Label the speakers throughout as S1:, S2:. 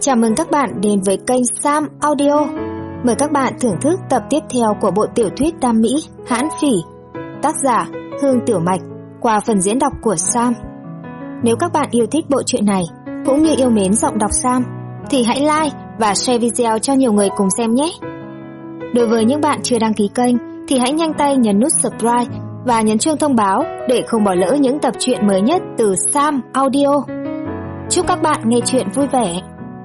S1: Chào mừng các bạn đến với kênh Sam Audio. Mời các bạn thưởng thức tập tiếp theo của bộ tiểu thuyết Đam Mỹ Hãn Phỉ, tác giả Hương Tiểu Mạch, qua phần diễn đọc của Sam. Nếu các bạn yêu thích bộ truyện này cũng như yêu mến giọng đọc Sam thì hãy like và share video cho nhiều người cùng xem nhé. Đối với những bạn chưa đăng ký kênh thì hãy nhanh tay nhấn nút subscribe và nhấn chuông thông báo để không bỏ lỡ những tập truyện mới nhất từ Sam Audio. Chúc các bạn nghe truyện vui vẻ.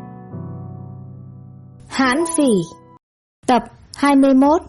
S1: Hãn Phỉ, tập 21.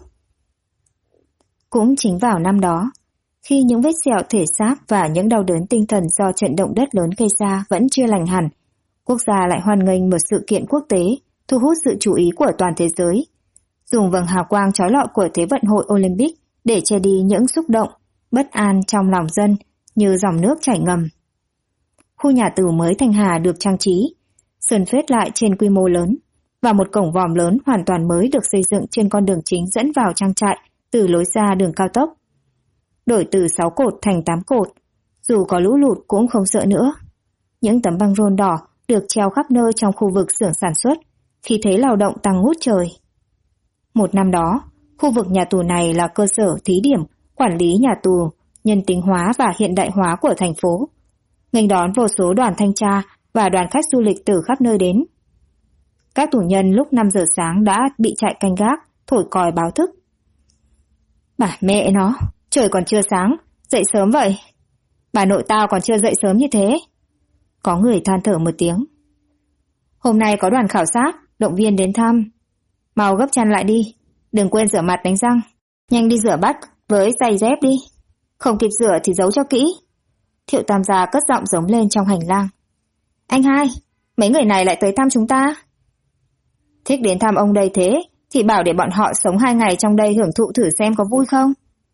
S1: Cũng chính vào năm đó, khi những vết sẹo thể xác và những đau đớn tinh thần do trận động đất lớn gây ra vẫn chưa lành hẳn, quốc gia lại hoan nghênh một sự kiện quốc tế thu hút sự chú ý của toàn thế giới, dùng vầng hào quang chói lọi của Thế vận hội Olympic để che đi những xúc động, bất an trong lòng dân như dòng nước chảy ngầm. Khu nhà tù mới Thanh Hà được trang trí, sơn phết lại trên quy mô lớn, và một cổng vòm lớn hoàn toàn mới được xây dựng trên con đường chính dẫn vào trang trại từ lối ra đường cao tốc. Đổi từ 6 cột thành 8 cột, dù có lũ lụt cũng không sợ nữa. Những tấm băng rôn đỏ được treo khắp nơi trong khu vực xưởng sản xuất, khi thấy lao động tăng ngút trời. Một năm đó, khu vực nhà tù này là cơ sở thí điểm quản lý nhà tù, nhân tính hóa và hiện đại hóa của thành phố, nghênh đón vô số đoàn thanh tra và đoàn khách du lịch từ khắp nơi đến. Các tù nhân lúc 5 giờ sáng đã bị trại canh gác thổi còi báo thức. Bà mẹ nó, trời còn chưa sáng, dậy sớm vậy. Bà nội tao còn chưa dậy sớm như thế. Có người than thở một tiếng. Hôm nay có đoàn khảo sát, động viên đến thăm. Mau gấp chăn lại đi, đừng quên rửa mặt đánh răng. Nhanh đi rửa bát với giày dép đi. Không kịp rửa thì giấu cho kỹ. Thiệu Tam gia cất giọng giống lên trong hành lang. Anh hai, mấy người này lại tới thăm chúng ta. Thích đến thăm ông đây thế thì bảo để bọn họ sống 2 ngày trong đây hưởng thụ thử xem có vui không.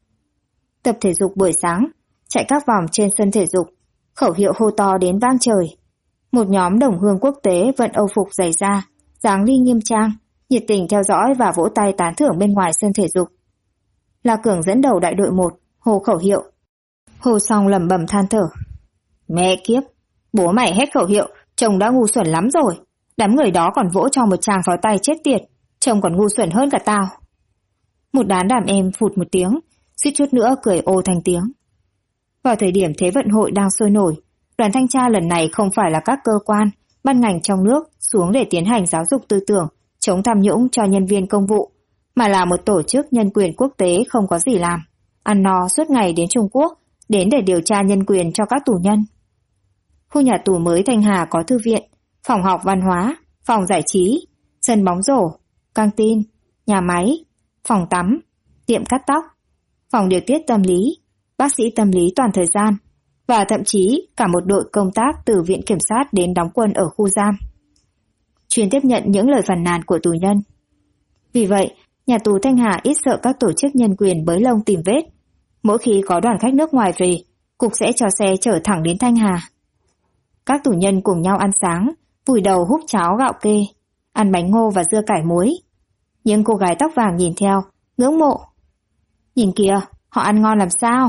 S1: Tập thể dục buổi sáng, chạy các vòng trên sân thể dục, khẩu hiệu hô to đến vang trời. Một nhóm đồng hương quốc tế vận âu phục dày da, dáng đi nghiêm trang, nhiệt tình theo dõi và vỗ tay tán thưởng bên ngoài sân thể dục. La Cường dẫn đầu đại đội 1, hô khẩu hiệu. Hô xong lẩm bẩm than thở. Mẹ kiếp, bố mày hét khẩu hiệu, chồng đã ngu xuẩn lắm rồi. Đám người đó còn vỗ cho một tràng pháo tay chết tiệt, trông còn ngu xuẩn hơn cả tao. Một đám đàn em phụt một tiếng, suýt chút nữa cười ô thành tiếng. Vào thời điểm Thế vận hội đang sôi nổi, đoàn thanh tra lần này không phải là các cơ quan, ban ngành trong nước xuống để tiến hành giáo dục tư tưởng, chống tham nhũng cho nhân viên công vụ, mà là một tổ chức nhân quyền quốc tế không có gì làm, ăn no suốt ngày đến Trung Quốc, đến để điều tra nhân quyền cho các tù nhân. Khu nhà tù mới Thanh Hà có thư viện, phòng học văn hóa, phòng giải trí, sân bóng rổ, căng tin, nhà máy, phòng tắm, tiệm cắt tóc, phòng điều tiết tâm lý, bác sĩ tâm lý toàn thời gian, và thậm chí cả một đội công tác từ viện kiểm sát đến đóng quân ở khu giam, chuyên tiếp nhận những lời phàn nàn của tù nhân. Vì vậy, nhà tù Thanh Hà ít sợ các tổ chức nhân quyền bới lông tìm vết. Mỗi khi có đoàn khách nước ngoài về, cục sẽ cho xe chở thẳng đến Thanh Hà. Các tù nhân cùng nhau ăn sáng, vùi đầu húp cháo gạo kê, ăn bánh ngô và dưa cải muối. Những cô gái tóc vàng nhìn theo, ngưỡng mộ. Nhìn kìa, họ ăn ngon làm sao?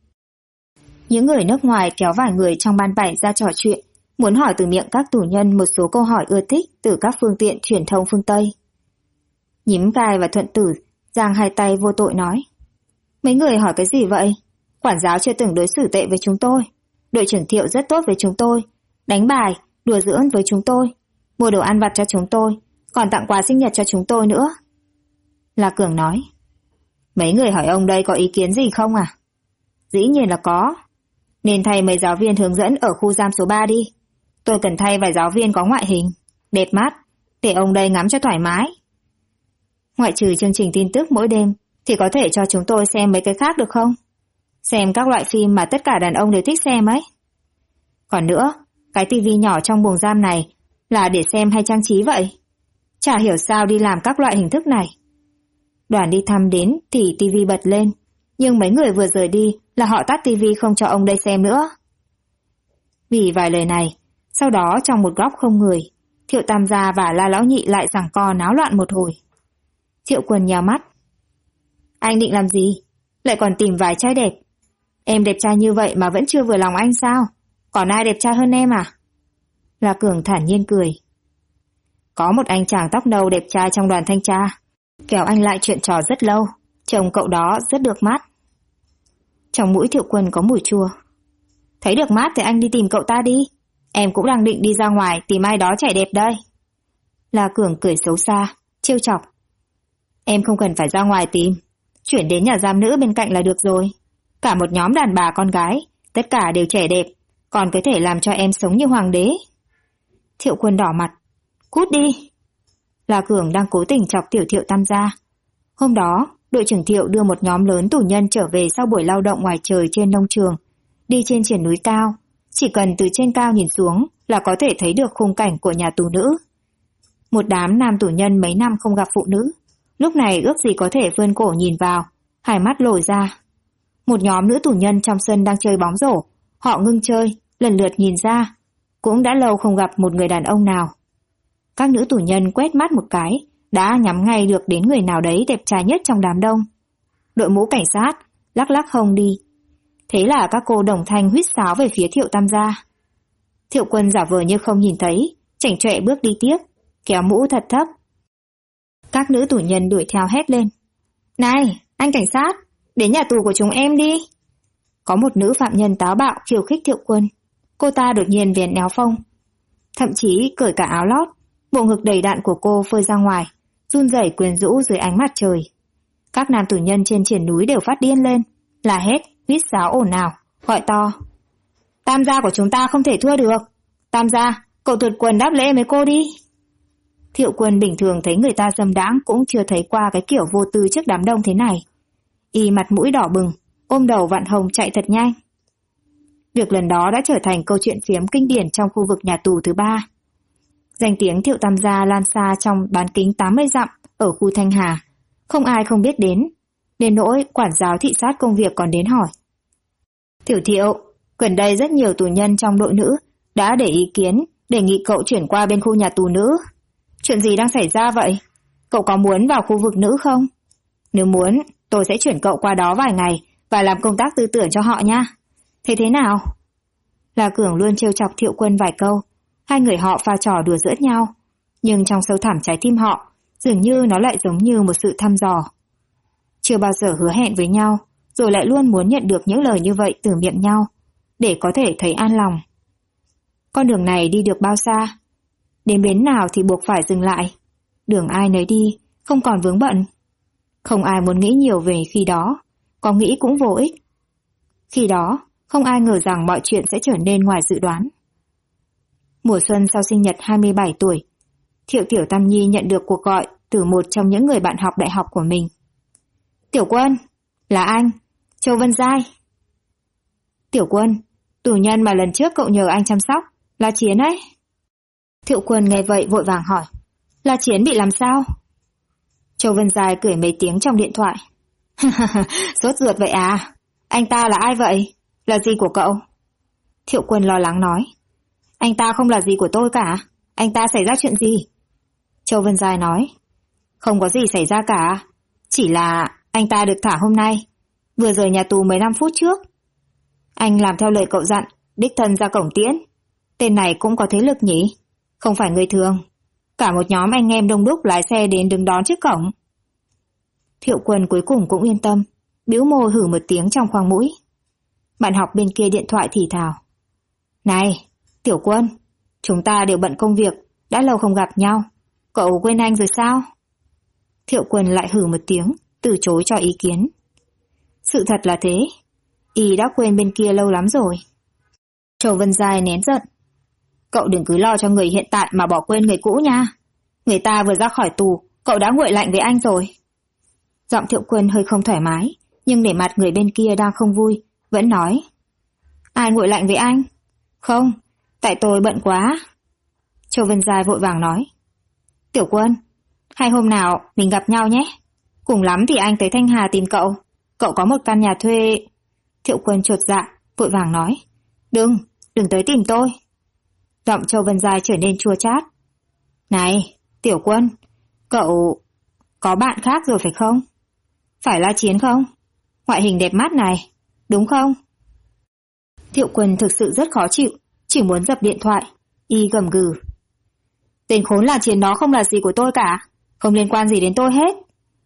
S1: Những người nước ngoài kéo vài người trong ban bảy ra trò chuyện, muốn hỏi từ miệng các tù nhân một số câu hỏi ưa thích từ các phương tiện truyền thông phương Tây. Nhím Gai và Thuận Tử giang hai tay vô tội nói. Mấy người hỏi cái gì vậy? Quản giáo chưa từng đối xử tệ với chúng tôi. Đội trưởng Thiệu rất tốt với chúng tôi, đánh bài, đùa giỡn với chúng tôi, mua đồ ăn vặt cho chúng tôi, còn tặng quà sinh nhật cho chúng tôi nữa. La Cường nói. Mấy người hỏi ông đây có ý kiến gì không à? Dĩ nhiên là có. Nên thay mấy giáo viên hướng dẫn ở khu giam số 3 đi. Tôi cần thay vài giáo viên có ngoại hình, đẹp mắt, để ông đây ngắm cho thoải mái. Ngoại trừ chương trình tin tức mỗi đêm, thì có thể cho chúng tôi xem mấy cái khác được không? Xem các loại phim mà tất cả đàn ông đều thích xem ấy. Còn nữa, cái tivi nhỏ trong buồng giam này là để xem hay trang trí vậy? Chả hiểu sao đi làm các loại hình thức này. Đoàn đi thăm đến thì tivi bật lên, nhưng mấy người vừa rời đi là họ tắt tivi không cho ông đây xem nữa. Vì vài lời này, sau đó trong một góc không người, Thiệu Tam gia và La Lão Nhị lại giằng co náo loạn một hồi. Thiệu Quân nhào mắt. Anh định làm gì? Lại còn tìm vài trai đẹp. Em đẹp trai như vậy mà vẫn chưa vừa lòng anh sao? Còn ai đẹp trai hơn em à? La Cường thản nhiên cười. Có một anh chàng tóc nâu đẹp trai trong đoàn thanh tra. Kéo anh lại chuyện trò rất lâu. Chồng cậu đó rất được mát. Trong mũi Thiệu Quân có mùi chua. Thấy được mát thì anh đi tìm cậu ta đi. Em cũng đang định đi ra ngoài tìm ai đó trẻ đẹp đây. La Cường cười xấu xa, trêu chọc. Em không cần phải ra ngoài tìm. Chuyển đến nhà giam nữ bên cạnh là được rồi. Cả một nhóm đàn bà con gái, tất cả đều trẻ đẹp, còn có thể làm cho em sống như hoàng đế. Thiệu Quân đỏ mặt. Cút đi. La Cường đang cố tình chọc tiểu Thiệu tam gia. Hôm đó, đội trưởng Thiệu đưa một nhóm lớn tù nhân trở về sau buổi lao động ngoài trời trên nông trường, đi trên triển núi cao. Chỉ cần từ trên cao nhìn xuống là có thể thấy được khung cảnh của nhà tù nữ. Một đám nam tù nhân mấy năm không gặp phụ nữ, lúc này ước gì có thể vươn cổ nhìn vào, hai mắt lồi ra. Một nhóm nữ tù nhân trong sân đang chơi bóng rổ, họ ngưng chơi, lần lượt nhìn ra. Cũng đã lâu không gặp một người đàn ông nào. Các nữ tù nhân quét mắt một cái, đã nhắm ngay được đến người nào đấy đẹp trai nhất trong đám đông. Đội mũ cảnh sát lắc lắc hông đi. Thế là các cô đồng thanh huýt sáo về phía Thiệu tam gia. Thiệu Quân giả vờ như không nhìn thấy, chảnh chọe bước đi tiếp, kéo mũ thật thấp. Các nữ tù nhân đuổi theo hét lên. Này, anh cảnh sát, đến nhà tù của chúng em đi. Có một nữ phạm nhân táo bạo khiêu khích Thiệu Quân. Cô ta đột nhiên vén áo phông, thậm chí cởi cả áo lót. Bộ ngực đầy đặn của cô phơi ra ngoài, run rẩy quyến rũ dưới ánh mặt trời. Các nam tù nhân trên triển núi đều phát điên lên, la hét, huýt sáo ồn ào, gọi to. Tam gia của chúng ta không thể thua được. Tam gia, cậu tuột quần đáp lễ với cô đi. Thiệu Quân bình thường thấy người ta dâm đãng cũng chưa thấy qua cái kiểu vô tư trước đám đông thế này. Y mặt mũi đỏ bừng, ôm đầu vặn hồng chạy thật nhanh. Việc lần đó đã trở thành câu chuyện phiếm kinh điển trong khu vực nhà tù thứ 3. Danh tiếng Thiệu tam gia lan xa trong bán kính 80 dặm ở khu Thanh Hà, không ai không biết đến, đến nỗi quản giáo thị sát công việc còn đến hỏi. Tiểu Thiệu, gần đây rất nhiều tù nhân trong đội nữ đã để ý kiến, đề nghị cậu chuyển qua bên khu nhà tù nữ. Chuyện gì đang xảy ra vậy? Cậu có muốn vào khu vực nữ không? Nếu muốn, tôi sẽ chuyển cậu qua đó vài ngày và làm công tác tư tưởng cho họ nha. Thế thế nào? La Cường luôn trêu chọc Thiệu Quân vài câu. Hai người họ pha trò đùa giỡn nhau, nhưng trong sâu thẳm trái tim họ, dường như nó lại giống như một sự thăm dò. Chưa bao giờ hứa hẹn với nhau, rồi lại luôn muốn nhận được những lời như vậy từ miệng nhau, để có thể thấy an lòng. Con đường này đi được bao xa? Đến bến nào thì buộc phải dừng lại. Đường ai nấy đi, không còn vướng bận. Không ai muốn nghĩ nhiều về khi đó, có nghĩ cũng vô ích. Khi đó, không ai ngờ rằng mọi chuyện sẽ trở nên ngoài dự đoán. Mùa xuân sau sinh nhật 27 tuổi, Thiệu Tiểu Tam Nhi nhận được cuộc gọi từ một trong những người bạn học đại học của mình. Tiểu Quân, là anh, Châu Vân Giai. Tiểu Quân, tù nhân mà lần trước cậu nhờ anh chăm sóc, là Chiến ấy. Thiệu Quân nghe vậy vội vàng hỏi, là Chiến bị làm sao? Châu Vân Giai cười mấy tiếng trong điện thoại. Sốt ruột vậy à? Anh ta là ai vậy? Là gì của cậu? Thiệu Quân lo lắng nói. Anh ta không là gì của tôi cả. Anh ta xảy ra chuyện gì? Châu Vân Giai nói. Không có gì xảy ra cả. Chỉ là anh ta được thả hôm nay, vừa rời nhà tù 15 phút trước. Anh làm theo lời cậu dặn, đích thân ra cổng tiễn. Tên này cũng có thế lực nhỉ? Không phải người thường. Cả một nhóm anh em đông đúc lái xe đến đứng đón trước cổng. Thiệu Quân cuối cùng cũng yên tâm, bĩu môi hử một tiếng trong khoang mũi. Bạn học bên kia điện thoại thì thào. Này, Tiểu Quân, chúng ta đều bận công việc, đã lâu không gặp nhau. Cậu quên anh rồi sao? Thiệu Quân lại hử một tiếng, từ chối cho ý kiến. Sự thật là thế, y đã quên bên kia lâu lắm rồi. Châu Vân Giai nén giận. Cậu đừng cứ lo cho người hiện tại mà bỏ quên người cũ nha. Người ta vừa ra khỏi tù, cậu đã nguội lạnh với anh rồi. Giọng Thiệu Quân hơi không thoải mái, nhưng để mặt người bên kia đang không vui, vẫn nói. Ai nguội lạnh với anh? Không, tại tôi bận quá. Châu Vân Giai vội vàng nói. Tiểu Quân, hay hôm nào mình gặp nhau nhé. Cùng lắm thì anh tới Thanh Hà tìm cậu. Cậu có một căn nhà thuê. Thiệu Quân chột dạ, vội vàng nói. Đừng tới tìm tôi. Giọng Châu Vân Giai trở nên chua chát. Này, Tiểu Quân, cậu có bạn khác rồi phải không? Phải là Chiến không? Ngoại hình đẹp mắt này, đúng không? Thiệu Quân thực sự rất khó chịu, chỉ muốn dập điện thoại. Y gầm gừ. Tên khốn là Chiến đó không là gì của tôi cả, không liên quan gì đến tôi hết.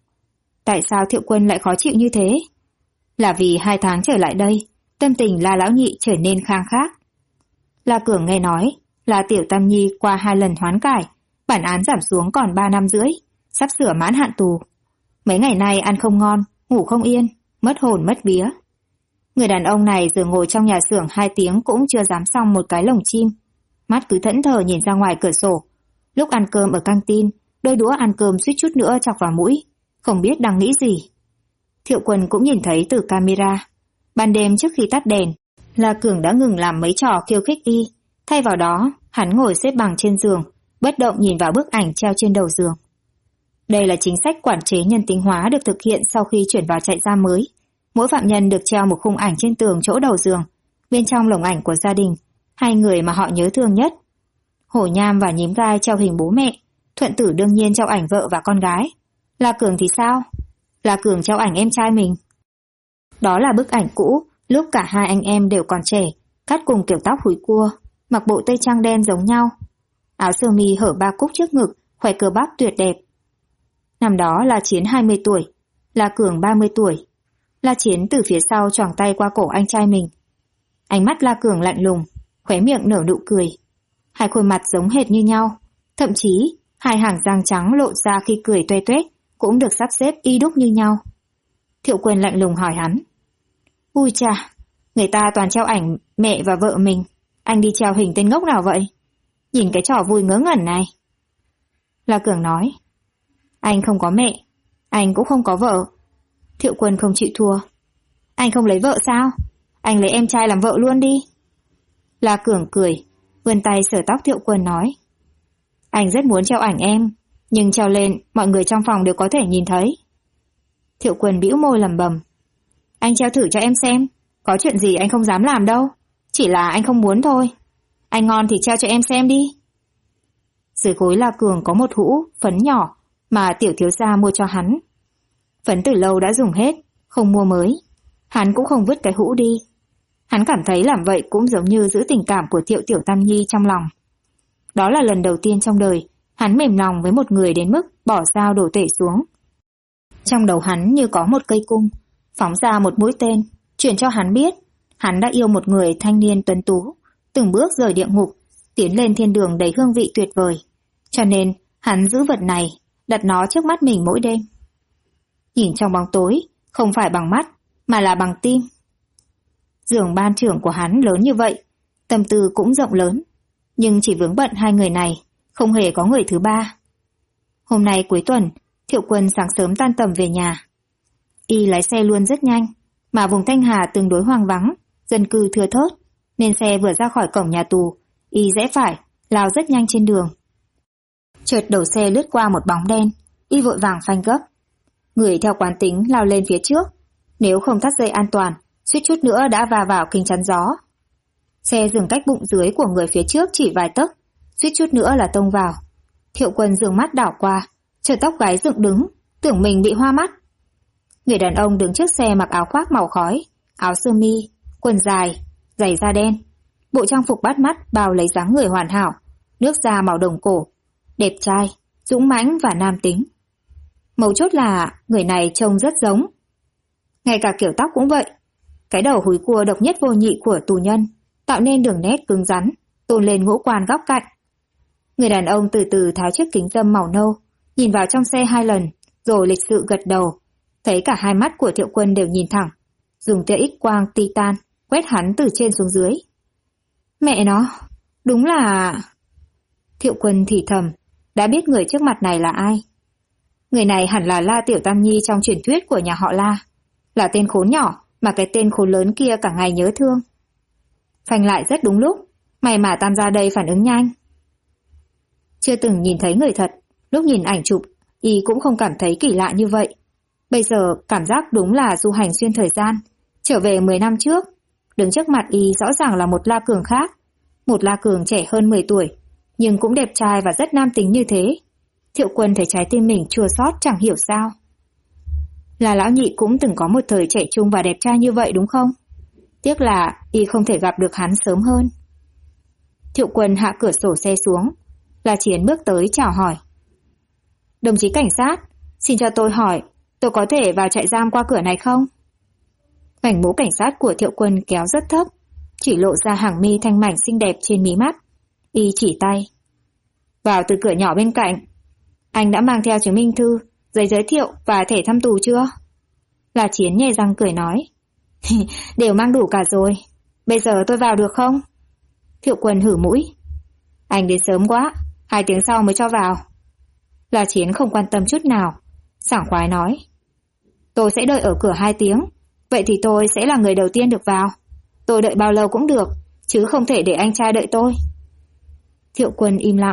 S1: Tại sao Thiệu Quân lại khó chịu như thế? Là vì 2 tháng trở lại đây, tâm tình La Lão Nhị trở nên khang khác. La Cường nghe nói là Tiểu Tam Nhi qua 2 lần hoán cải, bản án giảm xuống còn 3 năm rưỡi, sắp sửa mãn hạn tù. Mấy ngày nay ăn không ngon, ngủ không yên, mất hồn mất vía. Người đàn ông này giờ ngồi trong nhà xưởng 2 tiếng cũng chưa dám xong một cái lồng chim. Mắt cứ thẫn thờ nhìn ra ngoài cửa sổ. Lúc ăn cơm ở căng tin, đôi đũa ăn cơm suýt chút nữa chọc vào mũi, không biết đang nghĩ gì. Thiệu Quân cũng nhìn thấy từ camera. Ban đêm trước khi tắt đèn, La Cường đã ngừng làm mấy trò khiêu khích y. Thay vào đó, hắn ngồi xếp bằng trên giường, bất động nhìn vào bức ảnh treo trên đầu giường. Đây là chính sách quản chế nhân tính hóa được thực hiện sau khi chuyển vào trại giam mới. Mỗi phạm nhân được treo một khung ảnh trên tường chỗ đầu giường, bên trong lồng ảnh của gia đình, 2 người mà họ nhớ thương nhất. Hổ Nham và Nhím Gai treo hình bố mẹ, Thuận Tử đương nhiên treo ảnh vợ và con gái. La Cường thì sao? La Cường treo ảnh em trai mình. Đó là bức ảnh cũ, lúc cả 2 anh em đều còn trẻ, cắt cùng kiểu tóc húi cua, mặc bộ tây trang đen giống nhau. Áo sơ mi hở 3 cúc trước ngực, khoe cơ bắp tuyệt đẹp. Năm đó La Chiến 20 tuổi, La Cường 30 tuổi. La Chiến từ phía sau choàng tay qua cổ anh trai mình. Ánh mắt La Cường lạnh lùng, khóe miệng nở nụ cười. 2 khuôn mặt giống hệt như nhau, thậm chí 2 hàng răng trắng lộ ra khi cười toe toét cũng được sắp xếp y đúc như nhau. Thiệu Quân lạnh lùng hỏi hắn. Ui chà, người ta toàn treo ảnh mẹ và vợ mình, anh đi treo hình tên ngốc nào vậy? Nhìn cái trò vui ngớ ngẩn này. La Cường nói. Anh không có mẹ, anh cũng không có vợ. Thiệu Quân không chịu thua. Anh không lấy vợ sao? Anh lấy em trai làm vợ luôn đi. La Cường cười, vươn tay sờ tóc Thiệu Quân nói. Anh rất muốn treo ảnh em, nhưng treo lên mọi người trong phòng đều có thể nhìn thấy. Thiệu Quân bĩu môi lẩm bẩm. Anh treo thử cho em xem, có chuyện gì anh không dám làm đâu, chỉ là anh không muốn thôi. Anh ngon thì treo cho em xem đi. Dưới gối La Cường có một hũ phấn nhỏ mà tiểu thiếu gia mua cho hắn. Phấn từ lâu đã dùng hết, không mua mới. Hắn cũng không vứt cái hũ đi. Hắn cảm thấy làm vậy cũng giống như giữ tình cảm của Thiệu Tiểu Tam Nhi trong lòng. Đó là lần đầu tiên trong đời hắn mềm lòng với một người đến mức bỏ dao đổ tể xuống. Trong đầu hắn như có một cây cung, phóng ra một mũi tên, truyền cho hắn biết hắn đã yêu một người thanh niên tuấn tú, từng bước rời địa ngục, tiến lên thiên đường đầy hương vị tuyệt vời. Cho nên hắn giữ vật này, đặt nó trước mắt mình mỗi đêm. Nhìn trong bóng tối, không phải bằng mắt, mà là bằng tim. Giường ban trưởng của hắn lớn như vậy, tâm tư cũng rộng lớn, nhưng chỉ vướng bận 2 người này, không hề có người thứ 3. Hôm nay cuối tuần, Thiệu Quân sáng sớm tan tầm về nhà. Y lái xe luôn rất nhanh, mà vùng Thanh Hà tương đối hoang vắng, dân cư thưa thớt, nên xe vừa ra khỏi cổng nhà tù, Y rẽ phải, lao rất nhanh trên đường. Chợt đầu xe lướt qua một bóng đen, Y vội vàng phanh gấp. Người theo quán tính lao lên phía trước, nếu không thắt dây an toàn, suýt chút nữa đã va vào kính chắn gió. Xe dừng cách bụng dưới của người phía trước chỉ vài tấc, suýt chút nữa là tông vào. Thiệu Quân dương mắt đảo qua, chợt tóc gáy dựng đứng, tưởng mình bị hoa mắt. Người đàn ông đứng trước xe mặc áo khoác màu khói, áo sơ mi, quần dài, giày da đen, bộ trang phục bắt mắt bao lấy dáng người hoàn hảo, nước da màu đồng cổ, đẹp trai, dũng mãnh và nam tính. Mấu chốt là người này trông rất giống. Ngay cả kiểu tóc cũng vậy. Cái đầu húi cua độc nhất vô nhị của tù nhân, tạo nên đường nét cứng rắn, tôn lên ngũ quan góc cạnh. Người đàn ông từ từ tháo chiếc kính râm màu nâu, nhìn vào trong xe 2 lần, rồi lịch sự gật đầu. Thấy cả 2 mắt của Thiệu Quân đều nhìn thẳng, dùng tia X quang titan quét hắn từ trên xuống dưới. Mẹ nó, đúng là... Thiệu Quân thì thầm, đã biết người trước mặt này là ai. Người này hẳn là La Tiểu Tam Nhi trong truyền thuyết của nhà họ La, là tên khốn nhỏ mà cái tên khốn lớn kia cả ngày nhớ thương. Phanh lại rất đúng lúc, may mà Tam ra đây phản ứng nhanh. Chưa từng nhìn thấy người thật, lúc nhìn ảnh chụp, Y cũng không cảm thấy kỳ lạ như vậy. Bây giờ cảm giác đúng là du hành xuyên thời gian, trở về 10 năm trước. Đứng trước mặt Y rõ ràng là một La Cường khác, một La Cường trẻ hơn 10 tuổi, nhưng cũng đẹp trai và rất nam tính như thế. Thiệu Quân thấy trái tim mình chua xót chẳng hiểu sao. Là lão nhị cũng từng có một thời trẻ trung và đẹp trai như vậy đúng không? Tiếc là Y không thể gặp được hắn sớm hơn. Thiệu Quân hạ cửa sổ xe xuống, La Chiến bước tới chào hỏi. Đồng chí cảnh sát, xin cho tôi hỏi, tôi có thể vào trại giam qua cửa này không? Vành mũ cảnh sát của Thiệu Quân kéo rất thấp, chỉ lộ ra hàng mi thanh mảnh xinh đẹp trên mí mắt. Y chỉ tay. Vào từ cửa nhỏ bên cạnh. Anh đã mang theo chứng minh thư, giấy giới thiệu và thẻ thăm tù chưa? La Chiến nhè răng cười nói. Đều mang đủ cả rồi. Bây giờ tôi vào được không? Thiệu Quân hử mũi. Anh đến sớm quá, 2 tiếng sau mới cho vào. La Chiến không quan tâm chút nào, sảng khoái nói. Tôi sẽ đợi ở cửa 2 tiếng, vậy thì tôi sẽ là người đầu tiên được vào. Tôi đợi bao lâu cũng được, chứ không thể để anh trai đợi tôi. Thiệu Quân im lặng.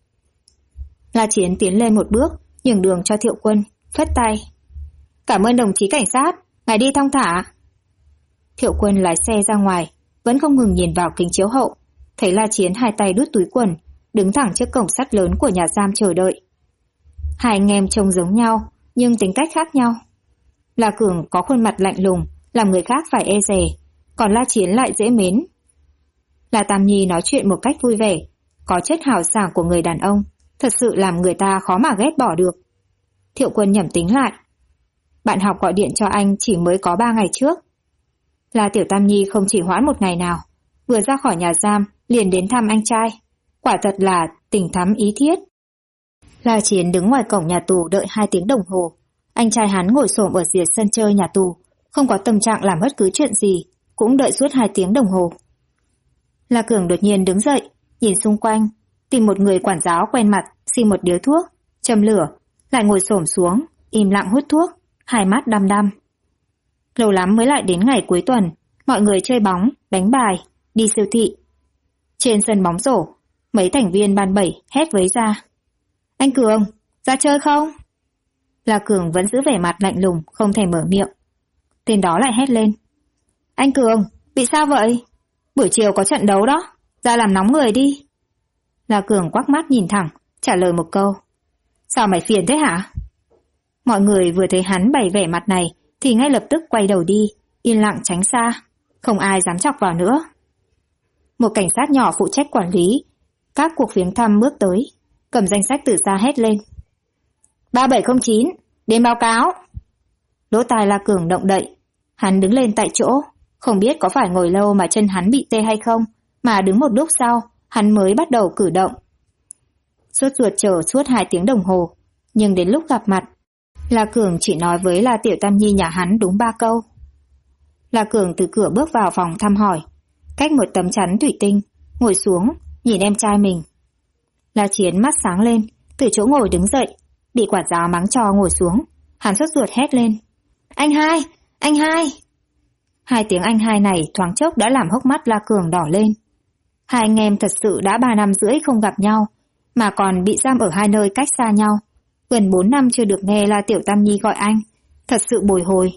S1: La Chiến tiến lên một bước, nhường đường cho Thiệu Quân, phất tay. Cảm ơn đồng chí cảnh sát, ngài đi thong thả. Thiệu Quân lái xe ra ngoài, vẫn không ngừng nhìn vào kính chiếu hậu, thấy La Chiến 2 tay đút túi quần, đứng thẳng trước cổng sắt lớn của nhà giam chờ đợi. 2 anh em trông giống nhau, nhưng tính cách khác nhau. La Cường có khuôn mặt lạnh lùng, làm người khác phải e dè, còn La Chiến lại dễ mến. La Tam Nhi nói chuyện một cách vui vẻ, có chất hào sảng của người đàn ông, thật sự làm người ta khó mà ghét bỏ được. Thiệu Quân nhẩm tính lại. Bạn học gọi điện cho anh chỉ mới có 3 ngày trước. La Tiểu Tam Nhi không chỉ hoãn một ngày nào, vừa ra khỏi nhà giam liền đến thăm anh trai. Quả thật là tình thắm ý thiết. La Chiến đứng ngoài cổng nhà tù đợi 2 tiếng đồng hồ. Anh trai hắn ngồi xổm ở rìa sân chơi nhà tù, không có tâm trạng làm bất cứ chuyện gì, cũng đợi suốt 2 tiếng đồng hồ. La Cường đột nhiên đứng dậy, nhìn xung quanh, tìm một người quản giáo quen mặt, xin một điếu thuốc, châm lửa, lại ngồi xổm xuống, im lặng hút thuốc, 2 mắt đăm đăm. Lâu lắm mới lại đến ngày cuối tuần, mọi người chơi bóng, đánh bài, đi siêu thị. Trên sân bóng rổ, mấy thành viên ban 7 hét với ra. Anh Cường, ra chơi không? La Cường vẫn giữ vẻ mặt lạnh lùng, không thể mở miệng. Tên đó lại hét lên. Anh Cường, bị sao vậy? Buổi chiều có trận đấu đó, ra làm nóng người đi. La Cường quắc mắt nhìn thẳng, trả lời một câu. Sao mày phiền thế hả? Mọi người vừa thấy hắn bày vẻ mặt này thì ngay lập tức quay đầu đi, yên lặng tránh xa, không ai dám chọc vào nữa. Một cảnh sát nhỏ phụ trách quản lý các cuộc viếng thăm bước tới, cầm danh sách từ xa hét lên. 3709, đến báo cáo. Lỗ tai La Cường động đậy, hắn đứng lên tại chỗ, không biết có phải ngồi lâu mà chân hắn bị tê hay không, mà đứng một lúc sau, hắn mới bắt đầu cử động. Sốt ruột chờ suốt 2 tiếng đồng hồ, nhưng đến lúc gặp mặt, La Cường chỉ nói với La Tiểu Tam Nhi nhà hắn đúng 3 câu. La Cường từ cửa bước vào phòng thăm hỏi, cách một tấm chắn thủy tinh, ngồi xuống, nhìn em trai mình. La Chiến mắt sáng lên, từ chỗ ngồi đứng dậy, bị quản giáo mắng cho ngồi xuống, hắn sốt ruột hét lên. Anh hai, anh hai. 2 tiếng anh hai này thoáng chốc đã làm hốc mắt La Cường đỏ lên. 2 anh em thật sự đã 3 năm rưỡi không gặp nhau, mà còn bị giam ở 2 nơi cách xa nhau. Gần 4 năm chưa được nghe La Tiểu Tam Nhi gọi anh, thật sự bồi hồi.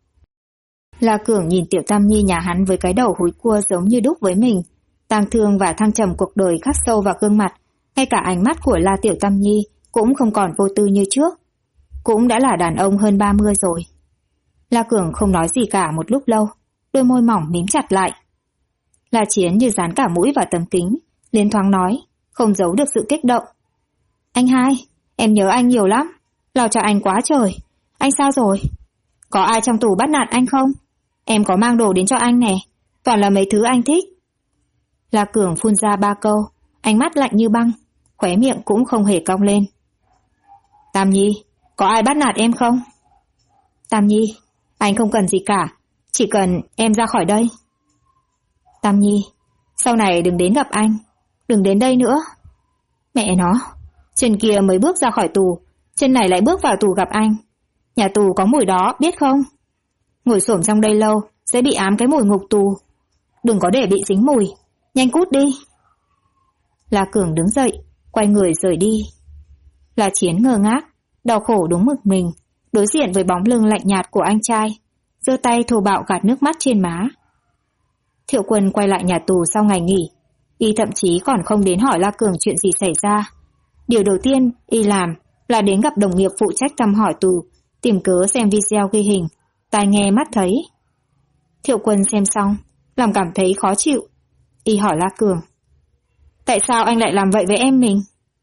S1: La Cường nhìn Tiểu Tam Nhi nhà hắn với cái đầu húi cua giống như đúc với mình, tang thương và thăng trầm cuộc đời khắc sâu vào gương mặt, ngay cả ánh mắt của La Tiểu Tam Nhi cũng không còn vô tư như trước, cũng đã là đàn ông hơn 30 rồi. La Cường không nói gì cả một lúc lâu, đôi môi mỏng mím chặt lại. La Chiến như dán cả mũi vào tấm kính, liền thoáng nói, không giấu được sự kích động. Anh hai, em nhớ anh nhiều lắm, lo cho anh quá trời. Anh sao rồi? Có ai trong tù bắt nạt anh không? Em có mang đồ đến cho anh nè, toàn là mấy thứ anh thích. La Cường phun ra 3 câu, ánh mắt lạnh như băng, khóe miệng cũng không hề cong lên. Tam Nhi, có ai bắt nạt em không? Tam Nhi, anh không cần gì cả, chỉ cần em ra khỏi đây. Tam Nhi, sau này đừng đến gặp anh, đừng đến đây nữa. Mẹ nó, chân kia mới bước ra khỏi tù, chân này lại bước vào tù gặp anh. Nhà tù có mùi đó, biết không? Ngồi xổm trong đây lâu, sẽ bị ám cái mùi ngục tù. Đừng có để bị dính mùi, nhanh cút đi. La Cường đứng dậy, quay người rời đi. La Chiến ngơ ngác, đau khổ đúng mực mình, đối diện với bóng lưng lạnh nhạt của anh trai, giơ tay thô bạo gạt nước mắt trên má. Thiệu Quân quay lại nhà tù sau ngày nghỉ, y thậm chí còn không đến hỏi La Cường chuyện gì xảy ra. Điều đầu tiên y làm là đến gặp đồng nghiệp phụ trách thăm hỏi tù, tìm cớ xem video ghi hình, tai nghe mắt thấy. Thiệu Quân xem xong, lòng cảm thấy khó chịu. Y hỏi La Cường. Tại sao anh lại làm vậy với em mình?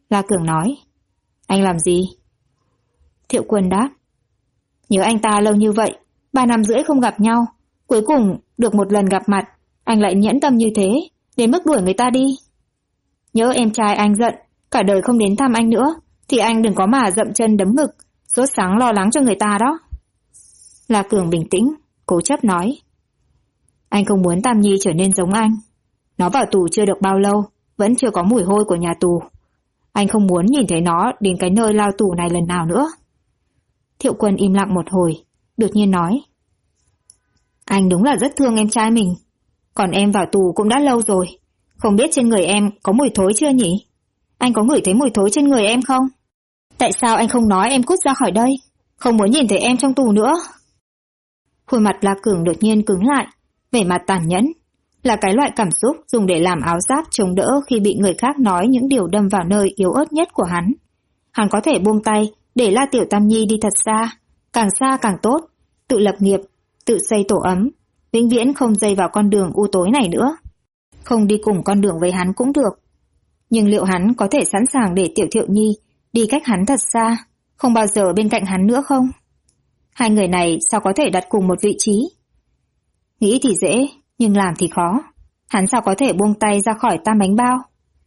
S1: La Cường nói. Anh làm gì? Thiệu Quân đáp. Nhớ anh ta lâu như vậy, 3 năm rưỡi không gặp nhau, cuối cùng được một lần gặp mặt, anh lại nhẫn tâm như thế, đến mức đuổi người ta đi. Nhớ em trai anh giận, cả đời không đến thăm anh nữa, thì anh đừng có mà dậm chân đấm ngực, sốt sáng lo lắng cho người ta đó. La Cường bình tĩnh, cố chấp nói. Anh không muốn Tam Nhi trở nên giống anh. Nó vào tù chưa được bao lâu, vẫn chưa có mùi hôi của nhà tù. Anh không muốn nhìn thấy nó đến cái nơi lao tù này lần nào nữa. Thiệu Quân im lặng một hồi, đột nhiên nói. Anh đúng là rất thương em trai mình. Còn em vào tù cũng đã lâu rồi, không biết trên người em có mùi thối chưa nhỉ? Anh có ngửi thấy mùi thối trên người em không? Tại sao anh không nói em cút ra khỏi đây? Không muốn nhìn thấy em trong tù nữa. Khuôn mặt La Cường đột nhiên cứng lại, vẻ mặt tàn nhẫn, là cái loại cảm xúc dùng để làm áo giáp chống đỡ khi bị người khác nói những điều đâm vào nơi yếu ớt nhất của hắn. Hắn có thể buông tay để La Tiểu Tam Nhi đi thật xa càng tốt, tự lập nghiệp, tự xây tổ ấm, vĩnh viễn không dây vào con đường u tối này nữa. Không đi cùng con đường với hắn cũng được. Nhưng liệu hắn có thể sẵn sàng để Tiểu Thiệu Nhi đi cách hắn thật xa, không bao giờ bên cạnh hắn nữa không? Hai người này sao có thể đặt cùng một vị trí? Nghĩ thì dễ, nhưng làm thì khó. Hắn sao có thể buông tay ra khỏi Tam Bánh Bao?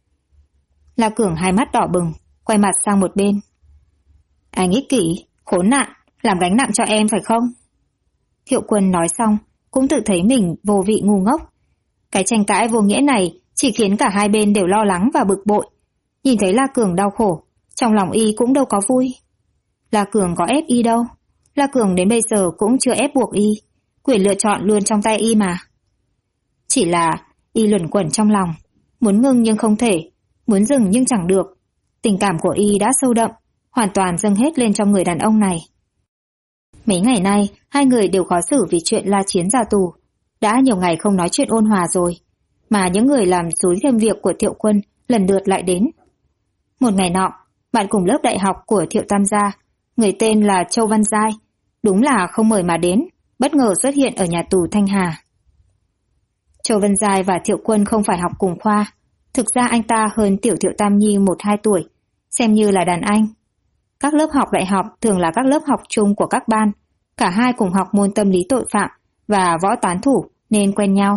S1: La Cường hai mắt đỏ bừng, quay mặt sang một bên. Anh ích kỷ, khốn nạn, làm gánh nặng cho em phải không? Thiệu Quân nói xong, cũng tự thấy mình vô vị ngu ngốc. Cái tranh cãi vô nghĩa này chỉ khiến cả hai bên đều lo lắng và bực bội. Nhìn thấy La Cường đau khổ, trong lòng y cũng đâu có vui. La Cường có ép y đâu. La Cường đến bây giờ cũng chưa ép buộc y. Quyền lựa chọn luôn trong tay y mà. Chỉ là y luẩn quẩn trong lòng, muốn ngưng nhưng không thể, muốn dừng nhưng chẳng được. Tình cảm của y đã sâu đậm, hoàn toàn dâng hết lên trong người đàn ông này. Mấy ngày nay, hai người đều khó xử vì chuyện La Chiến ra tù. Đã nhiều ngày không nói chuyện ôn hòa rồi, mà những người làm xúi thêm việc của Thiệu Quân lần lượt lại đến. Một ngày nọ, bạn cùng lớp đại học của Thiệu Tam gia, người tên là Châu Văn Giai, đúng là không mời mà đến, bất ngờ xuất hiện ở nhà tù Thanh Hà. Châu Văn Giai và Thiệu Quân không phải học cùng khoa, thực ra anh ta hơn Tiểu Thiệu Tam Nhi 1-2 tuổi, xem như là đàn anh. Các lớp học đại học thường là các lớp học chung của các ban, cả hai cùng học môn tâm lý tội phạm và võ tán thủ nên quen nhau.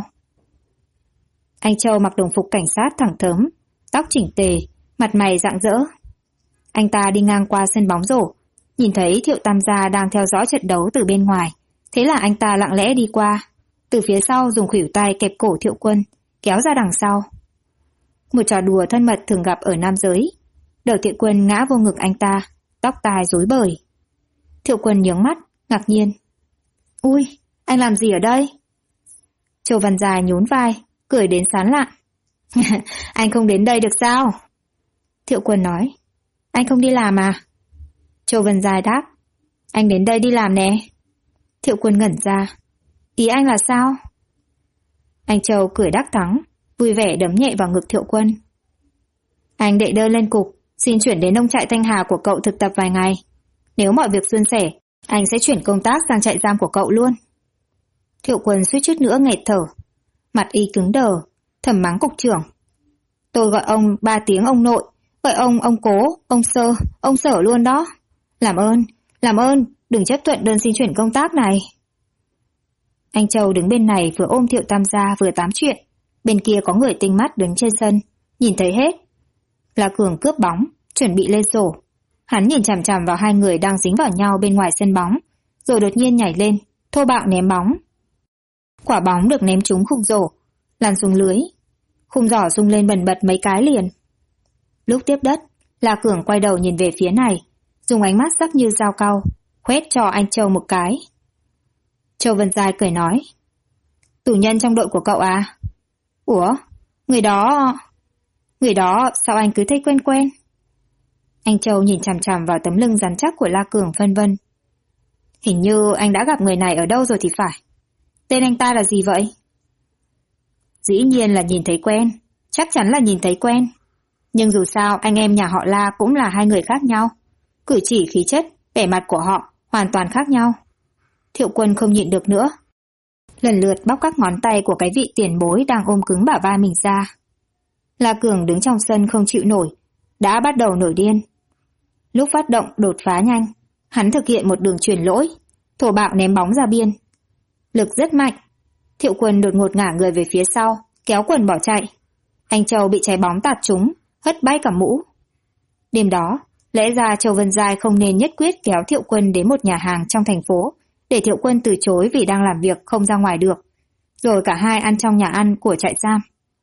S1: Anh Châu mặc đồng phục cảnh sát thẳng thớm, tóc chỉnh tề, mặt mày rạng rỡ. Anh ta đi ngang qua sân bóng rổ, nhìn thấy Thiệu Tam gia đang theo dõi trận đấu từ bên ngoài, thế là anh ta lặng lẽ đi qua, từ phía sau dùng khuỷu tay kẹp cổ Thiệu Quân, kéo ra đằng sau. Một trò đùa thân mật thường gặp ở nam giới. Đầu Thiệu Quân ngã vô ngực anh ta, tóc tai rối bời. Thiệu Quân nhướng mắt, ngạc nhiên. Ui, anh làm gì ở đây? Châu Văn Giai nhún vai, cười đến sán lạn. Anh không đến đây được sao? Thiệu Quân nói. Anh không đi làm à? Châu Văn Giai đáp. Anh đến đây đi làm nè. Thiệu Quân ngẩn ra. Ý anh là sao? Anh Châu cười đắc thắng, vui vẻ đấm nhẹ vào ngực Thiệu Quân. Anh đệ đơn lên cục, xin chuyển đến nông trại Thanh Hà của cậu thực tập vài ngày. Nếu mọi việc suôn sẻ, anh sẽ chuyển công tác sang trại giam của cậu luôn. Thiệu Quân suýt chút nữa nghẹt thở, mặt y cứng đờ, thầm mắng cục trưởng. Tôi gọi ông 3 tiếng ông nội, gọi ông cố, ông sở luôn đó. Làm ơn, đừng chấp thuận đơn xin chuyển công tác này. Anh Châu đứng bên này vừa ôm Thiệu Tam gia vừa tám chuyện, bên kia có người tinh mắt đứng trên sân, nhìn thấy hết. La Cường cướp bóng, chuẩn bị lên rổ. Hắn nhìn chằm chằm vào hai người đang dính vào nhau bên ngoài sân bóng, rồi đột nhiên nhảy lên, thô bạo ném bóng. Quả bóng được ném trúng khung rổ, lăn xuống lưới. Khung giỏ rung lên bần bật mấy cái liền. Lúc tiếp đất, La Cường quay đầu nhìn về phía này, dùng ánh mắt sắc như dao cau, khoét cho anh Châu một cái. Châu Văn Giai cười nói. Tù nhân trong đội của cậu à? Ủa, người đó sao anh cứ thấy quen quen? Anh Châu nhìn chằm chằm vào tấm lưng rắn chắc của La Cường phân vân. Hình như anh đã gặp người này ở đâu rồi thì phải. Tên anh ta là gì vậy? Dĩ nhiên là nhìn thấy quen, chắc chắn là nhìn thấy quen. Nhưng dù sao anh em nhà họ La cũng là hai người khác nhau. Cử chỉ khí chất, vẻ mặt của họ hoàn toàn khác nhau. Thiệu Quân không nhịn được nữa, lần lượt bóc các ngón tay của cái vị tiền bối đang ôm cứng bả vai mình ra. La Cường đứng trong sân không chịu nổi, đã bắt đầu nổi điên. Lúc phát động đột phá nhanh, hắn thực hiện một đường chuyển lỗi, thổ bạo ném bóng ra biên. Lực rất mạnh. Thiệu Quân đột ngột ngả người về phía sau, kéo quần bỏ chạy. Anh Châu bị trái bóng tạt trúng, hất bay cả mũ. Đêm đó, lẽ ra Châu Vân Giai không nên nhất quyết kéo Thiệu Quân đến một nhà hàng trong thành phố, để Thiệu Quân từ chối vì đang làm việc không ra ngoài được, rồi cả hai ăn trong nhà ăn của trại giam.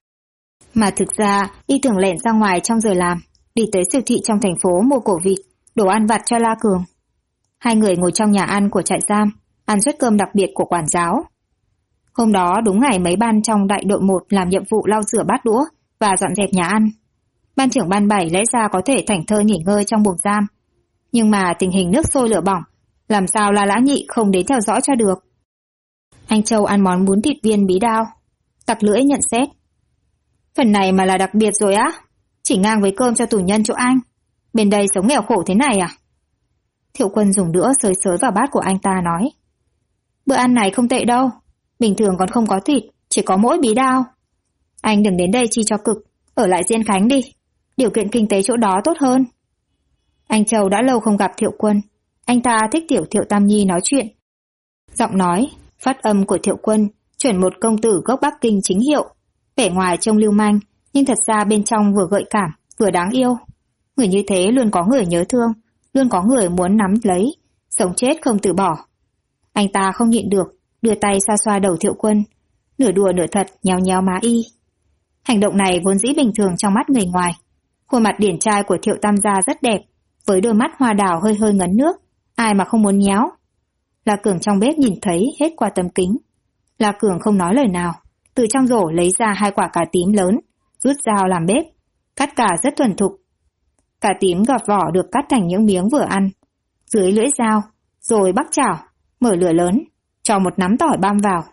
S1: Mà thực ra, y tưởng lẻn ra ngoài trong giờ làm, đi tới siêu thị trong thành phố mua cổ vịt, đồ ăn vặt cho La Cường. Hai người ngồi trong nhà ăn của trại giam, ăn suất cơm đặc biệt của quản giáo. Hôm đó đúng ngày mấy ban trong đại đội 1 làm nhiệm vụ lau rửa bát đũa và dọn dẹp nhà ăn. Ban trưởng ban 7 lẽ ra có thể thảnh thơi nghỉ ngơi trong buồng giam, nhưng mà tình hình nước sôi lửa bỏng, làm sao La Lã Nhị không đến theo dõi cho được. Anh Châu ăn món bún thịt viên bí đao, tặc lưỡi nhận xét. Phần này mà là đặc biệt rồi á, chỉ ngang với cơm cho tù nhân chỗ anh. Bên đây sống nghèo khổ thế này à? Thiệu Quân dùng đũa xới xới vào bát của anh ta nói. Bữa ăn này không tệ đâu, bình thường còn không có thịt, chỉ có mỗi bí đao. Anh đừng đến đây chi cho cực, ở lại Diên Khánh đi, điều kiện kinh tế chỗ đó tốt hơn. Anh Châu đã lâu không gặp Thiệu Quân, anh ta thích tiểu Thiệu Tam Nhi nói chuyện. Giọng nói, phát âm của Thiệu Quân chuẩn một công tử gốc Bắc Kinh chính hiệu, vẻ ngoài trông lưu manh, nhưng thật ra bên trong vừa gợi cảm, vừa đáng yêu. Người như thế luôn có người nhớ thương, luôn có người muốn nắm lấy, sống chết không từ bỏ. Anh ta không nhịn được, đưa tay xoa xoa đầu Thiệu Quân, nửa đùa nửa thật nhéo nhéo má y. Hành động này vốn dĩ bình thường trong mắt người ngoài. Khuôn mặt điển trai của Thiệu Tam gia rất đẹp, với đôi mắt hoa đào hơi hơi ngấn nước, ai mà không muốn nhéo. La Cường trong bếp nhìn thấy hết qua tấm kính. La Cường không nói lời nào, từ trong rổ lấy ra 2 quả cà tím lớn, rút dao làm bếp, cắt cà rất thuần thục. Cà tím gọt vỏ được cắt thành những miếng vừa ăn, dưới lưỡi dao, rồi bắc chảo, mở lửa lớn, cho một nắm tỏi băm vào.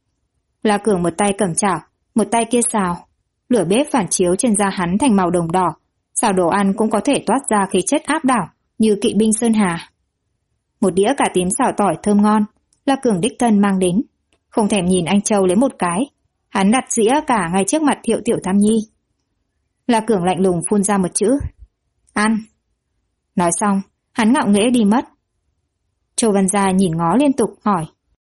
S1: La Cường một tay cầm chảo, một tay kia xào, lửa bếp phản chiếu trên da hắn thành màu đồng đỏ, xào đồ ăn cũng có thể toát ra khí chất áp đảo như kỵ binh Sơn Hà. Một đĩa cà tím xào tỏi thơm ngon, La Cường đích thân mang đến, không thèm nhìn anh Châu lấy một cái, hắn đặt dĩa cả ngay trước mặt Thiệu Tiểu Tam Nhi. La Cường lạnh lùng phun ra một chữ: ăn. Nói xong, hắn ngạo nghễ đi mất. Châu Văn Gia nhìn ngó liên tục hỏi: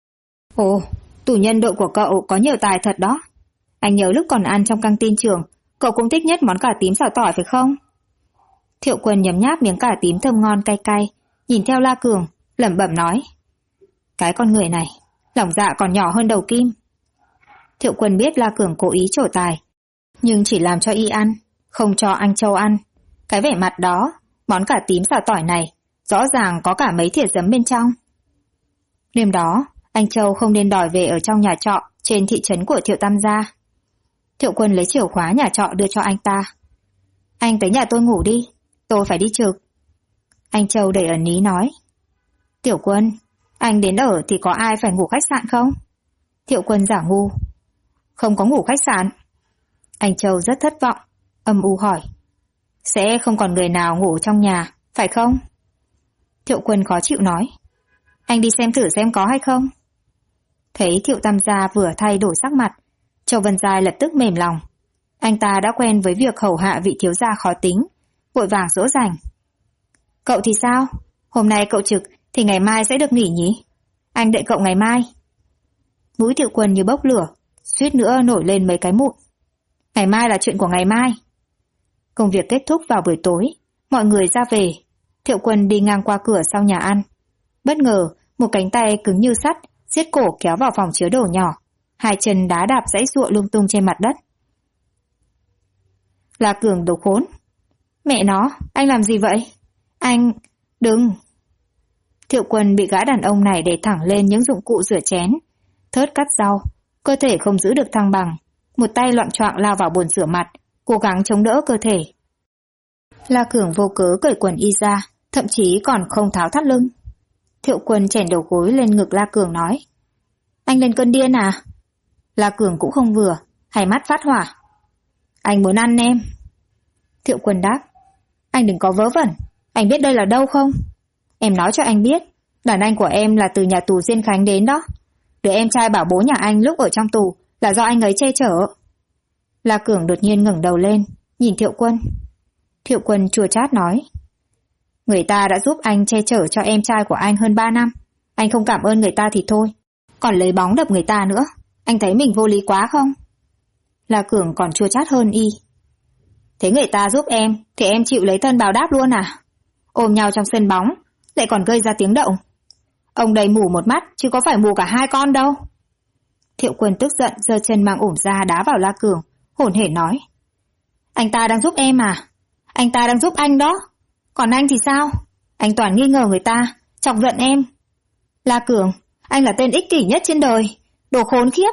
S1: Ồ, tù nhân đội của cậu có nhiều tài thật đó. Anh nhớ lúc còn ăn trong căng tin trường, cậu cũng thích nhất món cà tím xào tỏi phải không? Thiệu Quân nhấm nháp miếng cà tím thơm ngon cay cay, nhìn theo La Cường, lẩm bẩm nói: cái con người này, lòng dạ còn nhỏ hơn đầu kim. Thiệu Quân biết La Cường cố ý trổ tài, nhưng chỉ làm cho y ăn, không cho anh Châu ăn. Cái vẻ mặt đó, món cà tím xào tỏi này, rõ ràng có cả mấy thìa giấm bên trong. Đêm đó, anh Châu không nên đòi về ở trong nhà trọ trên thị trấn của Thiệu Tam gia. Thiệu Quân lấy chìa khóa nhà trọ đưa cho anh ta. Anh tới nhà tôi ngủ đi, tôi phải đi trực. Anh Châu đầy ẩn ý nói. Tiểu Quân, anh đến ở thì có ai phải ngủ khách sạn không? Thiệu Quân giả ngu. Không có ngủ khách sạn. Anh Châu rất thất vọng, âm u hỏi. Sẽ không còn người nào ngủ trong nhà, phải không? Thiệu Quân khó chịu nói. Anh đi xem thử xem có hay không. Thấy Thiệu Tam gia vừa thay đổi sắc mặt, Châu Vân Giai lập tức mềm lòng. Anh ta đã quen với việc hầu hạ vị thiếu gia khó tính, vội vàng dỗ dành. Cậu thì sao? Hôm nay cậu trực thì ngày mai sẽ được nghỉ nhỉ? Anh đợi cậu ngày mai. Mũi Thiệu Quân như bốc lửa, suýt nữa nổi lên mấy cái mụn. Ngày mai là chuyện của ngày mai. Công việc kết thúc vào buổi tối, mọi người ra về. Thiệu Quân đi ngang qua cửa sau nhà ăn. Bất ngờ, một cánh tay cứng như sắt siết cổ kéo vào phòng chứa đồ nhỏ, hai chân đá đạp giãy giụa lung tung trên mặt đất. La Cường đồ khốn. Mẹ nó, anh làm gì vậy? Anh... đừng. Thiệu Quân bị gã đàn ông này đè thẳng lên những dụng cụ rửa chén, thớt cắt rau, cơ thể không giữ được thăng bằng, một tay loạng choạng lao vào bồn rửa mặt, cố gắng chống đỡ cơ thể. La Cường vô cớ cởi quần y ra, thậm chí còn không tháo thắt lưng. Thiệu Quân chèn đầu gối lên ngực La Cường nói. Anh lên cơn điên à? La Cường cũng không vừa, hai mắt phát hỏa. Anh muốn ăn em. Thiệu Quân đáp. Anh đừng có vớ vẩn, anh biết đây là đâu không? Em nói cho anh biết, đàn anh của em là từ nhà tù Diên Khánh đến đó. Đứa em trai bảo bố nhà anh lúc ở trong tù là do anh ấy che chở. La Cường đột nhiên ngẩng đầu lên, nhìn Thiệu Quân. Thiệu Quân chua chát nói. Người ta đã giúp anh che chở cho em trai của anh hơn 3 năm. Anh không cảm ơn người ta thì thôi, còn lấy bóng đập người ta nữa. Anh thấy mình vô lý quá không? La Cường còn chua chát hơn y. Thế người ta giúp em thì em chịu lấy thân báo đáp luôn à? Ôm nhau trong sân bóng lại còn gây ra tiếng động. Ông đây mù một mắt chứ có phải mù cả hai con đâu. Thiệu Quân tức giận giơ chân mang ủng ra đá vào La Cường, hổn hển nói. Anh ta đang giúp em à? Anh ta đang giúp anh đó. Còn anh thì sao? Anh toàn nghi ngờ người ta, chọc giận em. La Cường, anh là tên ích kỷ nhất trên đời, đồ khốn khiếp.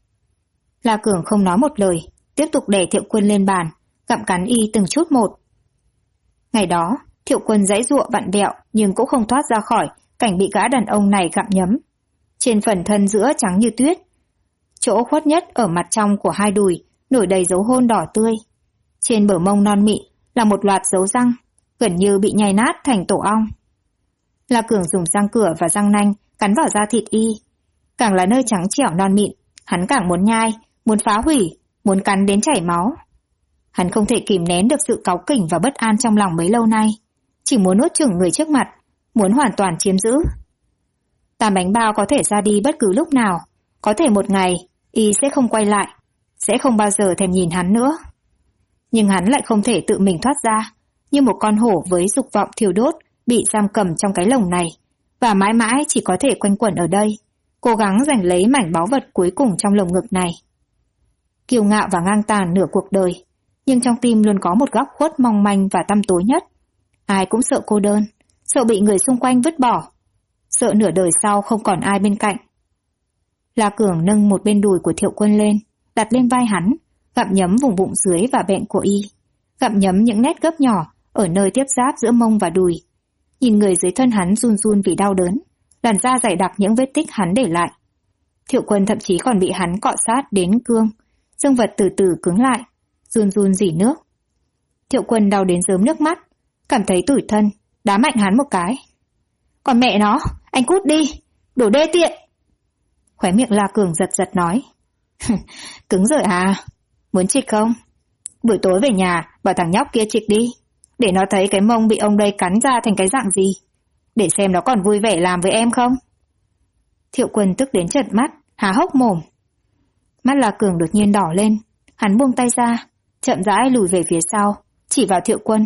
S1: La Cường không nói một lời, tiếp tục đè Thiệu Quân lên bàn, gặm cắn y từng chút một. Ngày đó, Thiệu Quân giãy giụa vặn vẹo nhưng cũng không thoát ra khỏi cảnh bị gã đàn ông này gặm nhấm. Trên phần thân giữa trắng như tuyết, chỗ khuất nhất ở mặt trong của hai đùi nổi đầy dấu hôn đỏ tươi. Trên bờ mông non mịn là một loạt dấu răng, gần như bị nhai nát thành tổ ong. La Cường dùng răng cửa và răng nanh cắn vào da thịt y. Càng là nơi trắng trẻo non mịn, hắn càng muốn nhai, muốn phá hủy, muốn cắn đến chảy máu. Hắn không thể kìm nén được sự cáu kỉnh và bất an trong lòng bấy lâu nay, chỉ muốn nuốt chửng người trước mặt, muốn hoàn toàn chiếm giữ. Tam bánh bao có thể ra đi bất cứ lúc nào, có thể một ngày y sẽ không quay lại, sẽ không bao giờ thèm nhìn hắn nữa. Nhưng hắn lại không thể tự mình thoát ra, như một con hổ với dục vọng thiêu đốt bị giam cầm trong cái lồng này, và mãi mãi chỉ có thể quanh quẩn ở đây, cố gắng giành lấy mảnh báu vật cuối cùng trong lồng ngực này. Kiêu ngạo và ngang tàn nửa cuộc đời, nhưng trong tim luôn có một góc khuất mong manh và tăm tối nhất. Ai cũng sợ cô đơn, sợ bị người xung quanh vứt bỏ, sợ nửa đời sau không còn ai bên cạnh. La Cường nâng một bên đùi của Thiệu Quân lên, đặt lên vai hắn, gặm nhấm vùng bụng dưới và bẹn của y, gặm nhấm những nét gấp nhỏ ở nơi tiếp giáp giữa mông và đùi. Nhìn người dưới thân hắn run run vì đau đớn, làn da dày đặc những vết tích hắn để lại. Thiệu Quân thậm chí còn bị hắn cọ sát đến cương, dương vật từ từ cứng lại, run run rỉ nước. Thiệu Quân đau đến rớm nước mắt, cảm thấy tủi thân, đá mạnh hắn một cái. Còn mẹ nó, anh cút đi, đồ đê tiện. Khóe miệng La Cường giật giật nói. Cứng rồi à, muốn chịch không? Buổi tối về nhà, bảo thằng nhóc kia chịch đi, để nó thấy cái mông bị ông đây cắn ra thành cái dạng gì, để xem nó còn vui vẻ làm với em không. Thiệu Quân tức đến trợn mắt, há hốc mồm. Mắt La Cường đột nhiên đỏ lên, hắn buông tay ra, chậm rãi lùi về phía sau, chỉ vào Thiệu Quân.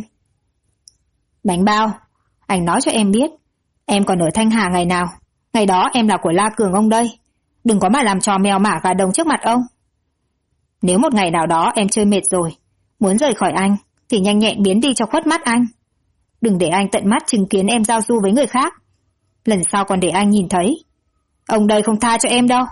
S1: Bánh bao, anh nói cho em biết, em còn ở Thanh Hà ngày nào, ngày đó em là của La Cường ông đây, đừng có mà làm trò mèo mả gà đồng trước mặt ông. Nếu một ngày nào đó em chơi mệt rồi, muốn rời khỏi anh, thì nhanh nhẹn biến đi cho khuất mắt anh. Đừng để anh tận mắt chứng kiến em giao du với người khác. Lần sau còn để anh nhìn thấy. Ông đây không tha cho em đâu.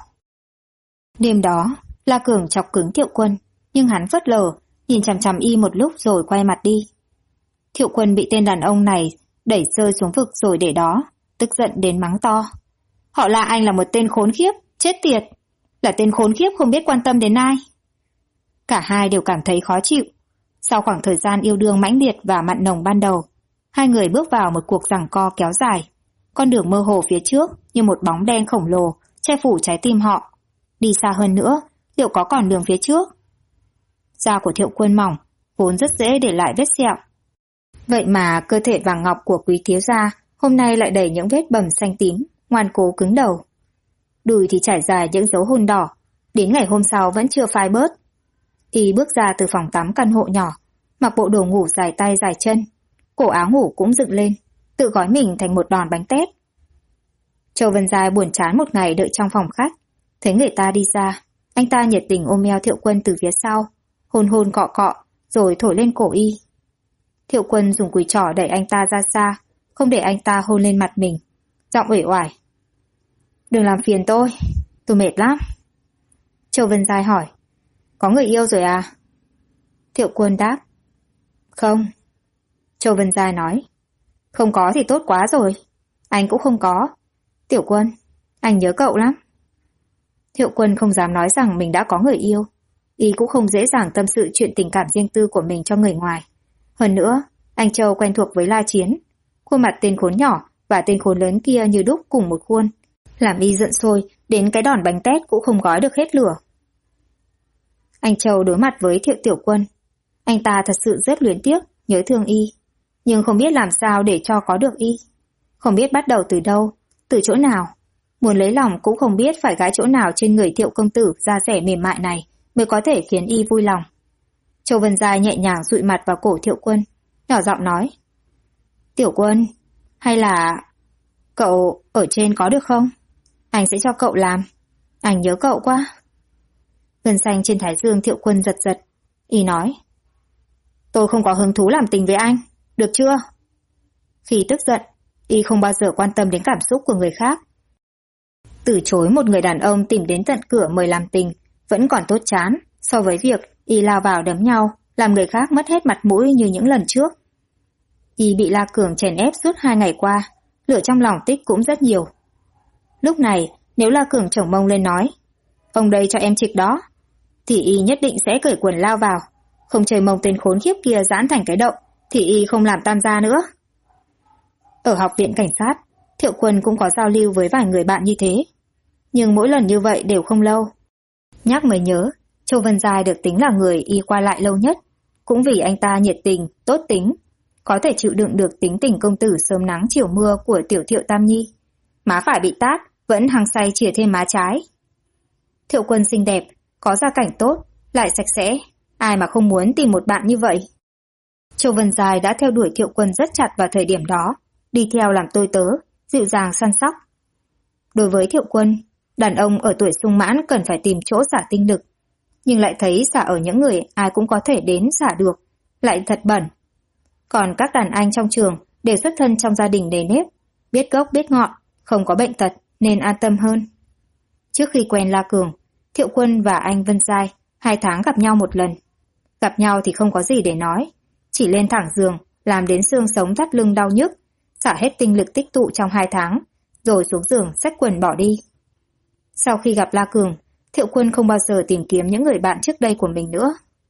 S1: Đêm đó, La Cường chọc cứng Thiệu Quân, nhưng hắn phớt lờ, nhìn chằm chằm y một lúc rồi quay mặt đi. Thiệu Quân bị tên đàn ông này đẩy rơi xuống vực rồi để đó, tức giận đến mắng to. Họ là anh là một tên khốn khiếp, chết tiệt. Là tên khốn khiếp không biết quan tâm đến ai. Cả hai đều cảm thấy khó chịu. Sau khoảng thời gian yêu đương mãnh liệt và mặn nồng ban đầu, hai người bước vào một cuộc giằng co kéo dài. Con đường mơ hồ phía trước như một bóng đen khổng lồ che phủ trái tim họ. Đi xa hơn nữa, liệu có còn đường phía trước? Da của Thiệu Quân mỏng, vốn rất dễ để lại vết sẹo. Vậy mà cơ thể vàng ngọc của quý thiếu gia hôm nay lại đầy những vết bầm xanh tím, ngoan cố cứng đầu. Đùi thì trải dài những dấu hôn đỏ, đến ngày hôm sau vẫn chưa phai bớt. Y bước ra từ phòng tắm căn hộ nhỏ, mặc bộ đồ ngủ dài tay dài chân, cổ áo ngủ cũng dựng lên, tự gói mình thành một đòn bánh tét. Châu Vân Giai buồn chán một ngày đợi trong phòng khách, thấy người ta đi ra, anh ta nhiệt tình ôm eo Thiệu Quân từ phía sau, hôn hôn cọ cọ, rồi thổi lên cổ y. Thiệu Quân dùng cùi trỏ đẩy anh ta ra xa, không để anh ta hôn lên mặt mình, giọng uể oải. Đừng làm phiền tôi mệt lắm. Châu Vân Giai hỏi, có người yêu rồi à? Thiệu Quân đáp, không. Châu Vân Giai nói, không có thì tốt quá rồi, anh cũng không có. Tiểu Quân, anh nhớ cậu lắm. Thiệu Quân không dám nói rằng mình đã có người yêu, y cũng không dễ dàng tâm sự chuyện tình cảm riêng tư của mình cho người ngoài. Hơn nữa, anh Châu quen thuộc với La Chiến, khuôn mặt tên khốn nhỏ và tên khốn lớn kia như đúc cùng một khuôn, làm y giận sôi đến cái đòn bánh tét cũng không gói được hết lửa. Anh Châu đối mặt với Thiệu Tiểu Quân, anh ta thật sự rất luyến tiếc nhớ thương y, nhưng không biết làm sao để cho có được y. Không biết bắt đầu từ đâu, từ chỗ nào. Muốn lấy lòng cũng không biết phải gái chỗ nào trên người Thiệu công tử da dẻ mềm mại này mới có thể khiến y vui lòng. Châu Vân Giai nhẹ nhàng dụi mặt vào cổ Thiệu Quân, nhỏ giọng nói: Tiểu Quân, hay là cậu ở trên có được không? Anh sẽ cho cậu làm. Anh nhớ cậu quá. Gân xanh trên thái dương Thiệu Quân giật giật. Y nói: Tôi không có hứng thú làm tình với anh, được chưa? Khi tức giận, y không bao giờ quan tâm đến cảm xúc của người khác. Từ chối một người đàn ông tìm đến tận cửa mời làm tình vẫn còn tốt chán so với việc y lao vào đấm nhau, làm người khác mất hết mặt mũi như những lần trước. Y bị La Cường chèn ép suốt 2 ngày qua, lửa trong lòng tích cũng rất nhiều. Lúc này, nếu La Cường chổng mông lên nói: Ông đây cho em trịch đó, thì y nhất định sẽ cởi quần lao vào. Không chơi mông tên khốn khiếp kia giãn thành cái đậu, thì y không làm tam gia nữa. Ở học viện cảnh sát, Thiệu Quân cũng có giao lưu với vài người bạn như thế. Nhưng mỗi lần như vậy đều không lâu. Nhắc mới nhớ, Châu Vân Giai được tính là người y qua lại lâu nhất. Cũng vì anh ta nhiệt tình, tốt tính, có thể chịu đựng được tính tình công tử sớm nắng chiều mưa của tiểu Thiệu Tam Nhi. Má phải bị tát, vẫn hăng say chìa thêm má trái. Thiệu Quân xinh đẹp, có gia cảnh tốt, lại sạch sẽ. Ai mà không muốn tìm một bạn như vậy? Châu Vân Giai đã theo đuổi Thiệu Quân rất chặt vào thời điểm đó, đi theo làm tôi tớ, dịu dàng săn sóc. Đối với Thiệu Quân, đàn ông ở tuổi sung mãn cần phải tìm chỗ xả tinh lực, nhưng lại thấy xả ở những người ai cũng có thể đến xả được, lại thật bẩn. Còn các đàn anh trong trường đều xuất thân trong gia đình nề nếp, biết gốc biết ngọn, không có bệnh tật nên an tâm hơn. Trước khi quen La Cường, Thiệu Quân và anh Vân Giai 2 tháng gặp nhau một lần. Gặp nhau thì không có gì để nói, chỉ lên thẳng giường, làm đến xương sống thắt lưng đau nhức, xả hết tinh lực tích tụ trong 2 tháng, rồi xuống giường xách quần bỏ đi. Sau khi gặp La Cường, Thiệu Quân không bao giờ tìm kiếm những người bạn trước đây của mình nữa.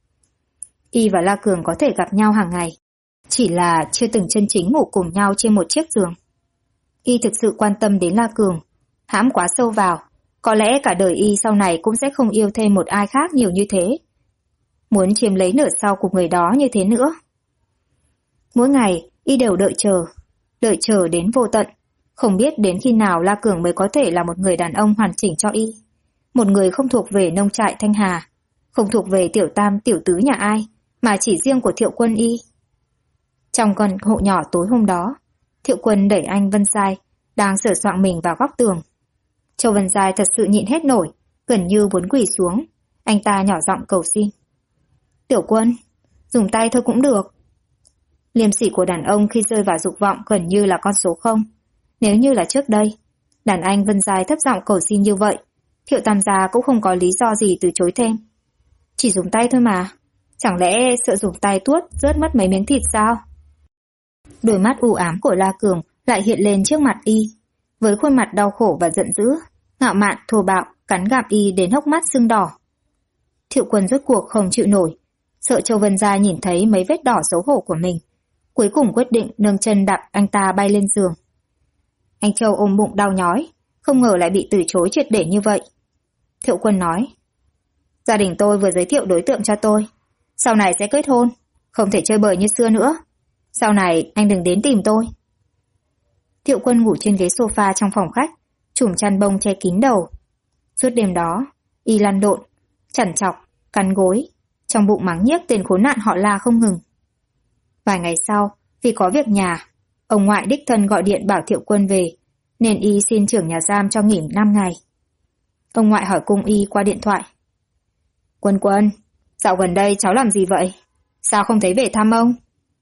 S1: Y và La Cường có thể gặp nhau hàng ngày, chỉ là chưa từng chân chính ngủ cùng nhau trên một chiếc giường. Y thực sự quan tâm đến La Cường, hãm quá sâu vào, có lẽ cả đời Y sau này cũng sẽ không yêu thêm một ai khác nhiều như thế. Muốn chiếm lấy nửa sau của người đó như thế nữa. Mỗi ngày, Y đều đợi chờ đến vô tận, không biết đến khi nào La Cường mới có thể là một người đàn ông hoàn chỉnh cho Y. Một người không thuộc về nông trại Thanh Hà, không thuộc về tiểu tam tiểu tứ nhà ai, mà chỉ riêng của Thiệu Quân Y. Trong căn hộ nhỏ tối hôm đó, Thiệu Quân đẩy anh Vân Giai đang sửa soạn mình vào góc tường. Châu Vân Giai thật sự nhịn hết nổi, gần như muốn quỳ xuống. Anh ta nhỏ giọng cầu xin: Tiểu Quân, dùng tay thôi cũng được. Liêm sỉ của đàn ông khi rơi vào dục vọng gần như là con số 0. Nếu như là trước đây, đàn anh Vân Giai thấp giọng cầu xin như vậy, Thiệu Tam gia cũng không có lý do gì từ chối thêm. Chỉ dùng tay thôi mà, chẳng lẽ sợ dùng tay tuốt rớt mất mấy miếng thịt sao? Đôi mắt u ám của La Cường lại hiện lên trước mặt Y, với khuôn mặt đau khổ và giận dữ, ngạo mạn thô bạo cắn gặm Y đến hốc mắt sưng đỏ. Thiệu Quân rốt cuộc không chịu nổi, sợ Châu Vân Giai nhìn thấy mấy vết đỏ xấu hổ của mình, cuối cùng quyết định nâng chân đạp anh ta bay lên giường. Anh Châu ôm bụng đau nhói, không ngờ lại bị từ chối triệt để như vậy. Thiệu Quân nói: Gia đình tôi vừa giới thiệu đối tượng cho tôi, sau này sẽ kết hôn, không thể chơi bời như xưa nữa. Sau này anh đừng đến tìm tôi. Thiệu Quân ngủ trên ghế sofa trong phòng khách, trùm chăn bông che kín đầu. Suốt đêm đó, Y lăn lộn, chằn chọc, cắn gối, trong bụng mắng nhiếc tên khốn nạn họ La không ngừng. Vài ngày sau, vì có việc nhà, ông ngoại đích thân gọi điện bảo Thiệu Quân về, nên Y xin trưởng nhà giam cho nghỉ 5 ngày. Ông ngoại hỏi cung Y qua điện thoại: Quân Quân, dạo gần đây cháu làm gì vậy? Sao không thấy về thăm ông?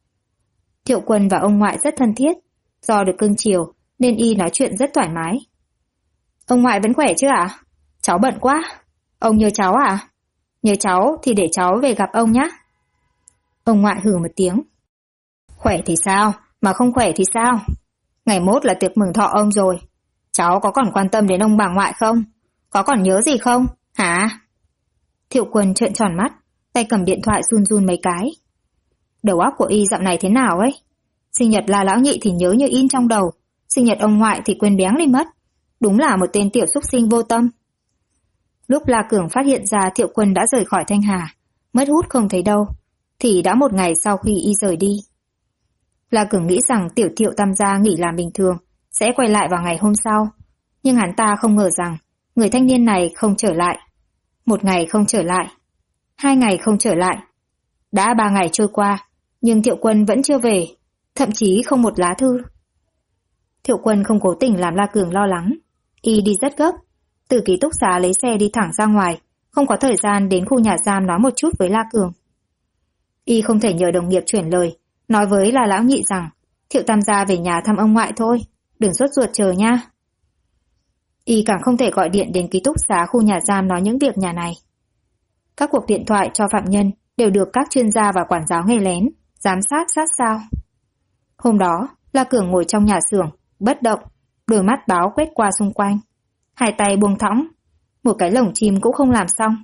S1: Thiệu Quân và ông ngoại rất thân thiết, do được cưng chiều nên Y nói chuyện rất thoải mái. Ông ngoại vẫn khỏe chứ ạ? Cháu bận quá. Ông nhớ cháu à? Nhớ cháu thì để cháu về gặp ông nhé. Ông ngoại hừ một tiếng. Khỏe thì sao, mà không khỏe thì sao? Ngày mốt là tiệc mừng thọ ông rồi. Cháu có còn quan tâm đến ông bà ngoại không? Có còn nhớ gì không? Hả? Thiệu Quân trợn tròn mắt, tay cầm điện thoại run run mấy cái. Đầu óc của Y dạo này thế nào ấy? Sinh nhật La lão nhị thì nhớ như in trong đầu, sinh nhật ông ngoại thì quên béng đi mất. Đúng là một tên tiểu xúc sinh vô tâm. Lúc La Cường phát hiện ra Thiệu Quân đã rời khỏi Thanh Hà, mất hút không thấy đâu, thì đã một ngày sau khi y rời đi. La Cường nghĩ rằng Tiểu Thiệu Tam gia nghỉ làm bình thường sẽ quay lại vào ngày hôm sau, nhưng hắn ta không ngờ rằng người thanh niên này không trở lại. Một ngày không trở lại, 2 ngày không trở lại. Đã 3 ngày trôi qua, nhưng Thiệu Quân vẫn chưa về, thậm chí không một lá thư. Thiệu Quân không cố tình làm La Cường lo lắng. Y đi rất gấp, từ ký túc xá lấy xe đi thẳng ra ngoài, không có thời gian đến khu nhà giam nói một chút với La Cường. Y không thể nhờ đồng nghiệp chuyển lời, nói với là lão nhị rằng Thiệu Tam gia về nhà thăm ông ngoại thôi, đừng sốt ruột chờ nha. Y càng không thể gọi điện đến ký túc xá khu nhà giam nói những việc nhà này. Các cuộc điện thoại cho phạm nhân đều được các chuyên gia và quản giáo nghe lén, giám sát sát sao. Hôm đó, La Cường ngồi trong nhà xưởng, bất động, đôi mắt báo quét qua xung quanh. 2 tay buông thõng, một cái lồng chim cũng không làm xong.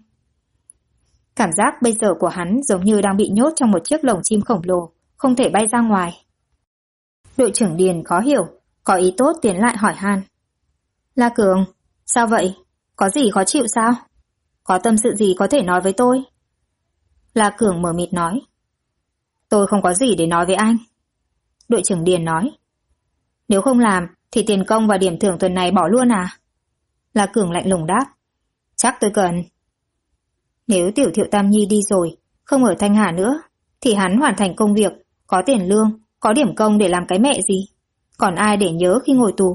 S1: Cảm giác bây giờ của hắn giống như đang bị nhốt trong một chiếc lồng chim khổng lồ, không thể bay ra ngoài. Đội trưởng Điền khó hiểu, có ý tốt tiến lại hỏi han. La Cường, sao vậy? Có gì khó chịu sao? Có tâm sự gì có thể nói với tôi? La Cường mờ mịt nói. Tôi không có gì để nói với anh. Đội trưởng Điền nói. Nếu không làm, thì tiền công và điểm thưởng tuần này bỏ luôn à? La Cường lạnh lùng đáp. Chắc tôi cần. Nếu Tiểu Thiệu Tam Nhi đi rồi, không ở Thanh Hà nữa, thì hắn hoàn thành công việc, có tiền lương, có điểm công để làm cái mẹ gì? Còn ai để nhớ khi ngồi tù?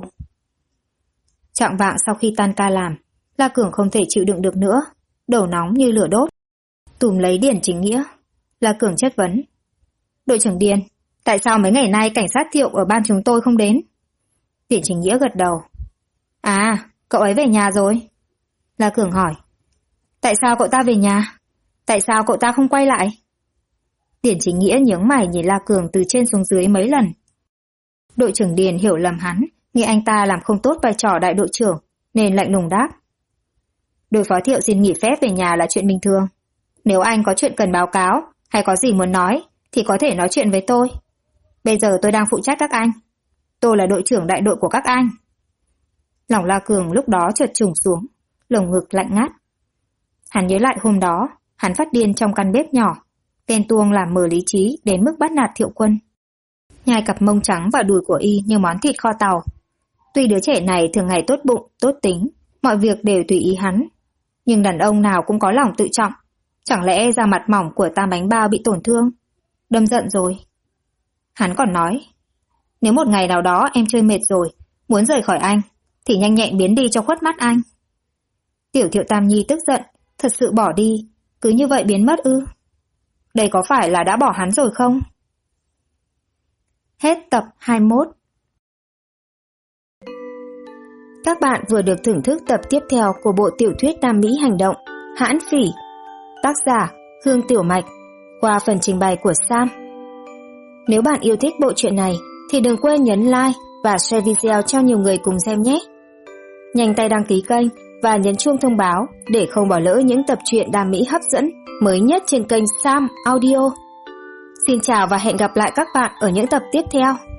S1: Chạng vạng sau khi tan ca làm, La Cường không thể chịu đựng được nữa, đầu nóng như lửa đốt. Túm lấy Điền Chính Nghĩa. La Cường chất vấn. Đội trưởng Điền, tại sao mấy ngày nay cảnh sát Thiệu ở ban chúng tôi không đến? Điền Chính Nghĩa gật đầu. À, cậu ấy về nhà rồi. La Cường hỏi. Tại sao cậu ta về nhà? Tại sao cậu ta không quay lại? Điền Chính Nghĩa nhướng mày nhìn La Cường từ trên xuống dưới mấy lần. Đội trưởng Điền hiểu lầm hắn, nghĩ anh ta làm không tốt vai trò đại đội trưởng, nên lạnh lùng đáp. Đội phó Thiệu xin nghỉ phép về nhà là chuyện bình thường. Nếu anh có chuyện cần báo cáo, hay có gì muốn nói, thì có thể nói chuyện với tôi. Bây giờ tôi đang phụ trách các anh. Tôi là đội trưởng đại đội của các anh. Lòng La Cường lúc đó chợt trùng xuống, lồng ngực lạnh ngắt. Hắn nhớ lại hôm đó, hắn phát điên trong căn bếp nhỏ, ghen tuông làm mờ lý trí đến mức bắt nạt Thiệu Quân. Nhai cặp mông trắng và đùi của y như món thịt kho tàu. Tuy đứa trẻ này thường ngày tốt bụng, tốt tính, mọi việc đều tùy ý hắn, nhưng đàn ông nào cũng có lòng tự trọng. Chẳng lẽ da mặt mỏng của Tam Bánh Bao bị tổn thương? Đâm giận rồi. Hắn còn nói, nếu một ngày nào đó em chơi mệt rồi, muốn rời khỏi anh, thì nhanh nhẹn biến đi cho khuất mắt anh. Tiểu Thiệu Tam Nhi tức giận, thật sự bỏ đi, cứ như vậy biến mất ư? Đây có phải là đã bỏ hắn rồi không? Hết tập 21. Các bạn vừa được thưởng thức tập tiếp theo của bộ tiểu thuyết Nam Mỹ Hành Động, Hãn Phỉ, tác giả Hương Tiểu Mạch, qua phần trình bày của Sam. Nếu bạn yêu thích bộ truyện này, thì đừng quên nhấn like và share video cho nhiều người cùng xem nhé. Nhanh tay đăng ký kênh và nhấn chuông thông báo để không bỏ lỡ những tập truyện Nam Mỹ hấp dẫn mới nhất trên kênh Sam Audio. Xin chào và hẹn gặp lại các bạn ở những tập tiếp theo.